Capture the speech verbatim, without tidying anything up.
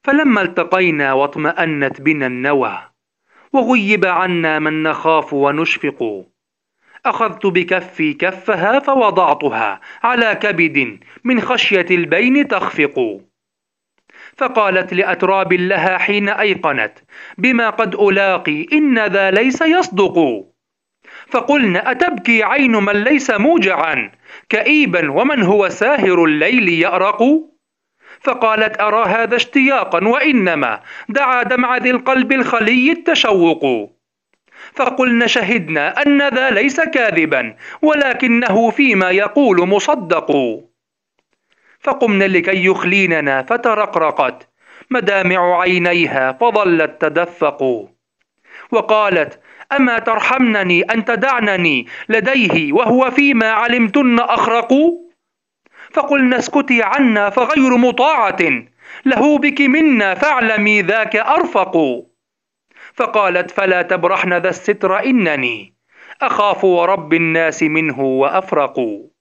فلما التقينا واطمأنت بنا النوى وغيب عنا من نخاف ونشفق، أخذت بكفي كفها فوضعتها على كبد من خشية البين تخفق. فقالت لأتراب لها حين أيقنت بما قد ألاقي إن ذا ليس يصدق. فقلن أتبكي عين من ليس موجعا كئيبا ومن هو ساهر الليل يأرق؟ فقالت أرى هذا اشتياقا وإنما دعا دمع ذي القلب الخلي التشوق. فقلن شهدنا أن ذا ليس كاذبا ولكنه فيما يقول مصدق. فقمن لكي يخليننا فترقرقت مدامع عينيها فظلت تدفق. وقالت أما ترحمنني أن تدعنني لديه وهو فيما علمتن أخرق؟ فقلنا اسكتي عنا فغير مطاعة له بك منا فاعلمي ذاك أرفق. فقالت فلا تبرحن ذا الستر إنني أخاف ورب الناس منه وأفرق.